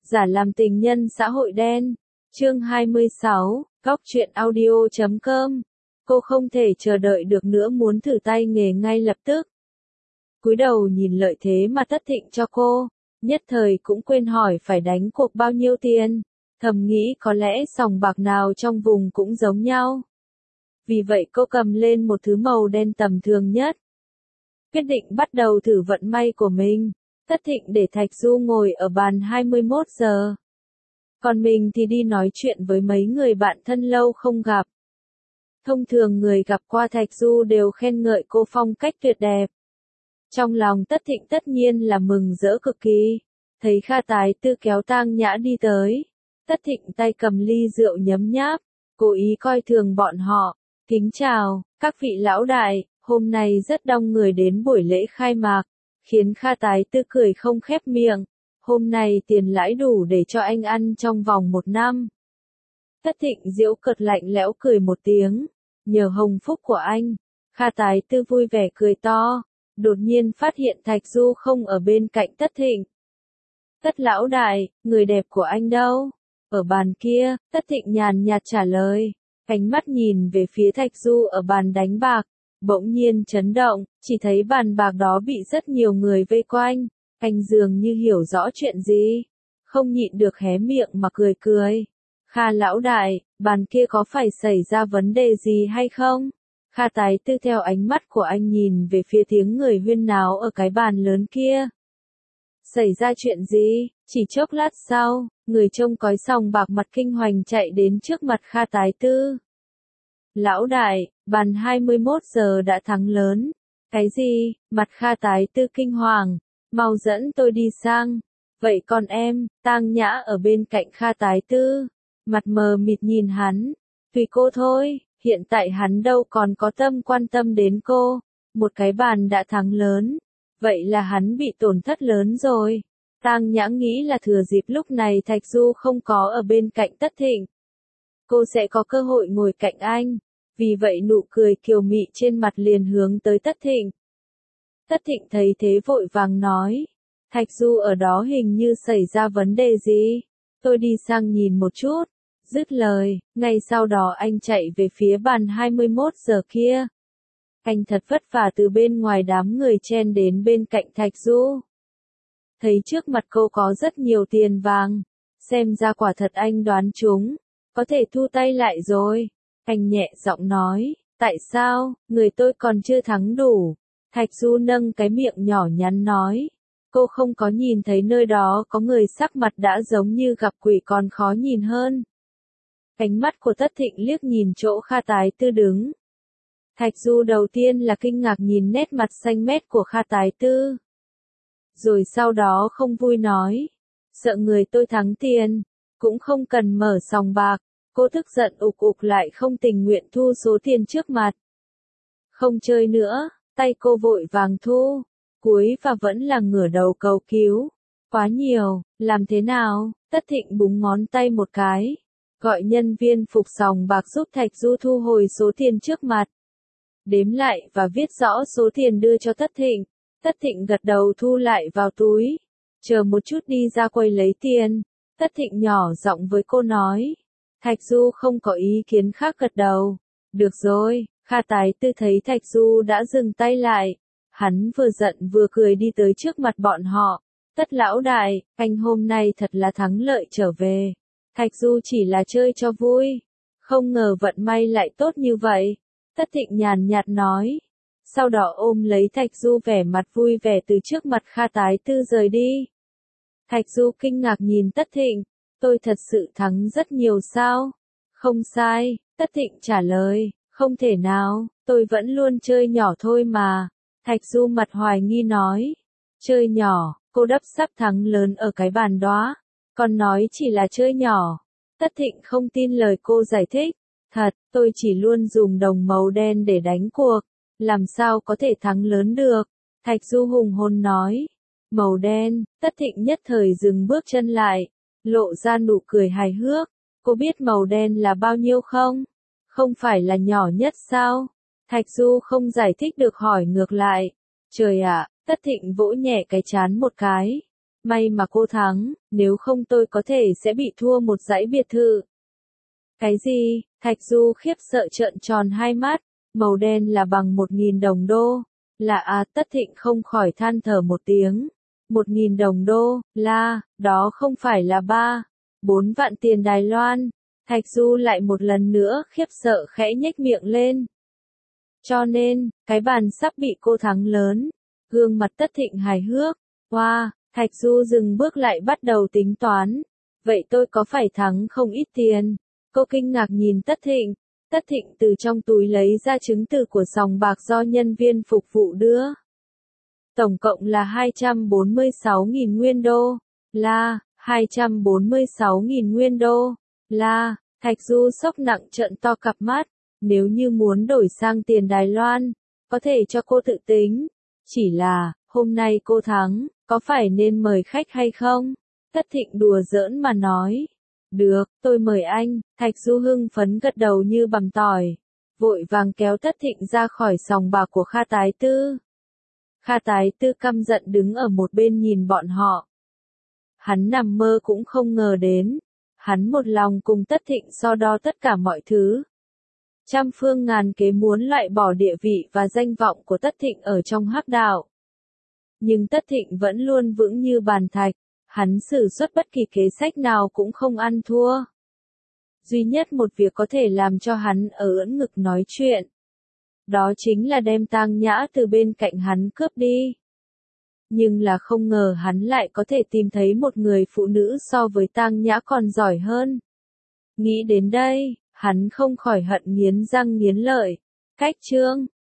Giả làm tình nhân xã hội đen. Chương 26, goctruyện audio.com. Cô không thể chờ đợi được nữa, muốn thử tay nghề ngay lập tức. Cúi đầu nhìn lợi thế mà Tất Thịnh cho cô, nhất thời cũng quên hỏi phải đánh cuộc bao nhiêu tiền, thầm nghĩ có lẽ sòng bạc nào trong vùng cũng giống nhau. Vì vậy cô cầm lên một thứ màu đen tầm thường nhất. Quyết định bắt đầu thử vận may của mình. Tất Thịnh để Thạch Du ngồi ở bàn 21 giờ. Còn mình thì đi nói chuyện với mấy người bạn thân lâu không gặp. Thông thường người gặp qua Thạch Du đều khen ngợi cô phong cách tuyệt đẹp. Trong lòng Tất Thịnh tất nhiên là mừng rỡ cực kỳ. Thấy Kha Tái Tư kéo Tang Nhã đi tới. Tất Thịnh tay cầm ly rượu nhấm nháp, cố ý coi thường bọn họ. Kính chào, các vị lão đại, hôm nay rất đông người đến buổi lễ khai mạc, khiến Kha Tái Tư cười không khép miệng. Hôm nay tiền lãi đủ để cho anh ăn trong vòng 1 năm. Tất Thịnh giễu cợt lạnh lẽo cười một tiếng. Nhờ hồng phúc của anh, Kha Tái Tư vui vẻ cười to. Đột nhiên phát hiện Thạch Du không ở bên cạnh Tất Thịnh. Tất lão đại, người đẹp của anh đâu? Ở bàn kia, Tất Thịnh nhàn nhạt trả lời. Ánh mắt nhìn về phía Thạch Du ở bàn đánh bạc, bỗng nhiên chấn động, chỉ thấy bàn bạc đó bị rất nhiều người vây quanh. Anh dường như hiểu rõ chuyện gì, không nhịn được hé miệng mà cười cười. Kha lão đại, bàn kia có phải xảy ra vấn đề gì hay không? Kha Tái Tư theo ánh mắt của anh nhìn về phía tiếng người huyên náo ở cái bàn lớn kia. Xảy ra chuyện gì? Chỉ chốc lát sau, người trông cói sòng bạc mặt kinh hoàng chạy đến trước mặt Kha Tái Tư. Lão đại, bàn 21 giờ đã thắng lớn. Cái gì? Mặt Kha Tái Tư kinh hoàng. Mau dẫn tôi đi sang. Vậy còn em? Tang Nhã ở bên cạnh Kha Tái Tư. Mặt mờ mịt nhìn hắn. Tùy cô thôi, hiện tại hắn đâu còn có tâm quan tâm đến cô. Một cái bàn đã thắng lớn. Vậy là hắn bị tổn thất lớn rồi. Tang Nhã nghĩ là thừa dịp lúc này Thạch Du không có ở bên cạnh Tất Thịnh, cô sẽ có cơ hội ngồi cạnh anh. Vì vậy nụ cười kiều mị trên mặt liền hướng tới Tất Thịnh. Tất Thịnh thấy thế vội vàng nói. Thạch Du ở đó hình như xảy ra vấn đề gì. Tôi đi sang nhìn một chút. Dứt lời, ngay sau đó anh chạy về phía bàn 21 giờ kia. Anh thật vất vả từ bên ngoài đám người chen đến bên cạnh Thạch Du. Thấy trước mặt cô có rất nhiều tiền vàng. Xem ra quả thật anh đoán trúng. Có thể thu tay lại rồi. Anh nhẹ giọng nói. Tại sao, người tôi còn chưa thắng đủ. Thạch Du nâng cái miệng nhỏ nhắn nói. Cô không có nhìn thấy nơi đó có người sắc mặt đã giống như gặp quỷ còn khó nhìn hơn. Ánh mắt của Tất Thịnh liếc nhìn chỗ Kha Tái Tư đứng. Thạch Du đầu tiên là kinh ngạc nhìn nét mặt xanh mét của Kha Tái Tư. Rồi sau đó không vui nói. Sợ người tôi thắng tiền, cũng không cần mở sòng bạc. Cô tức giận ục ục lại không tình nguyện thu số tiền trước mặt. Không chơi nữa, tay cô vội vàng thu. Cuối và vẫn là ngửa đầu cầu cứu. Quá nhiều, làm thế nào? Tất Thịnh búng ngón tay một cái. Gọi nhân viên phục sòng bạc giúp Thạch Du thu hồi số tiền trước mặt. Đếm lại và viết rõ số tiền đưa cho Tất Thịnh. Tất Thịnh gật đầu thu lại vào túi. Chờ một chút đi ra quầy lấy tiền. Tất Thịnh nhỏ giọng với cô nói. Thạch Du không có ý kiến khác gật đầu. Được rồi, Kha Tái Tư thấy Thạch Du đã dừng tay lại. Hắn vừa giận vừa cười đi tới trước mặt bọn họ. Tất lão đại, anh hôm nay thật là thắng lợi trở về. Thạch Du chỉ là chơi cho vui. Không ngờ vận may lại tốt như vậy. Tất Thịnh nhàn nhạt nói. Sau đó ôm lấy Thạch Du vẻ mặt vui vẻ từ trước mặt Kha Tái Tư rời đi. Thạch Du kinh ngạc nhìn Tất Thịnh. Tôi thật sự thắng rất nhiều sao? Không sai, Tất Thịnh trả lời. Không thể nào, tôi vẫn luôn chơi nhỏ thôi mà. Thạch Du mặt hoài nghi nói. Chơi nhỏ, cô đắp sắp thắng lớn ở cái bàn đó. Còn nói chỉ là chơi nhỏ. Tất Thịnh không tin lời cô giải thích. Thật, tôi chỉ luôn dùng đồng màu đen để đánh cuộc. Làm sao có thể thắng lớn được? Thạch Du hùng hồn nói. Màu đen, Tất Thịnh nhất thời dừng bước chân lại. Lộ ra nụ cười hài hước. Cô biết màu đen là bao nhiêu không? Không phải là nhỏ nhất sao? Thạch Du không giải thích được hỏi ngược lại. Trời ạ, Tất Thịnh vỗ nhẹ cái trán một cái. May mà cô thắng, nếu không tôi có thể sẽ bị thua một dãy biệt thự. Cái gì? Thạch Du khiếp sợ trợn tròn hai mắt, màu đen là bằng 1.000 đồng đô. Là à, Tất Thịnh không khỏi than thở một tiếng. 1.000 đồng đô, đó không phải là 4 vạn tiền Đài Loan. Thạch Du lại một lần nữa khiếp sợ khẽ nhếch miệng lên. Cho nên, cái bàn sắp bị cô thắng lớn. Gương mặt Tất Thịnh hài hước. Wow, Thạch Du dừng bước lại bắt đầu tính toán. Vậy tôi có phải thắng không ít tiền? Cô kinh ngạc nhìn Tất Thịnh. Tất Thịnh từ trong túi lấy ra chứng từ của sòng bạc do nhân viên phục vụ đưa. Tổng cộng là 246.000 nguyên đô. 246.000 nguyên đô. Thạch Du sốc nặng trợn to cặp mắt. Nếu như muốn đổi sang tiền Đài Loan, có thể cho cô tự tính. Chỉ là, hôm nay cô thắng, có phải nên mời khách hay không? Tất Thịnh đùa giỡn mà nói. Được, tôi mời anh. Thạch Du hưng phấn gật đầu như bằm tỏi. Vội vàng kéo Tất Thịnh ra khỏi sòng bạc của Kha Tái Tư. Kha Tái Tư căm giận đứng ở một bên nhìn bọn họ. Hắn nằm mơ cũng không ngờ đến. Hắn một lòng cùng Tất Thịnh so đo tất cả mọi thứ. Trăm phương ngàn kế muốn loại bỏ địa vị và danh vọng của Tất Thịnh ở trong hắc đạo. Nhưng Tất Thịnh vẫn luôn vững như bàn thạch. Hắn sử xuất bất kỳ kế sách nào cũng không ăn thua. Duy nhất một việc có thể làm cho hắn ở ưỡn ngực nói chuyện. Đó chính là đem Tang Nhã từ bên cạnh hắn cướp đi. Nhưng là không ngờ hắn lại có thể tìm thấy một người phụ nữ so với Tang Nhã còn giỏi hơn. Nghĩ đến đây, hắn không khỏi hận nghiến răng nghiến lợi. Cách chương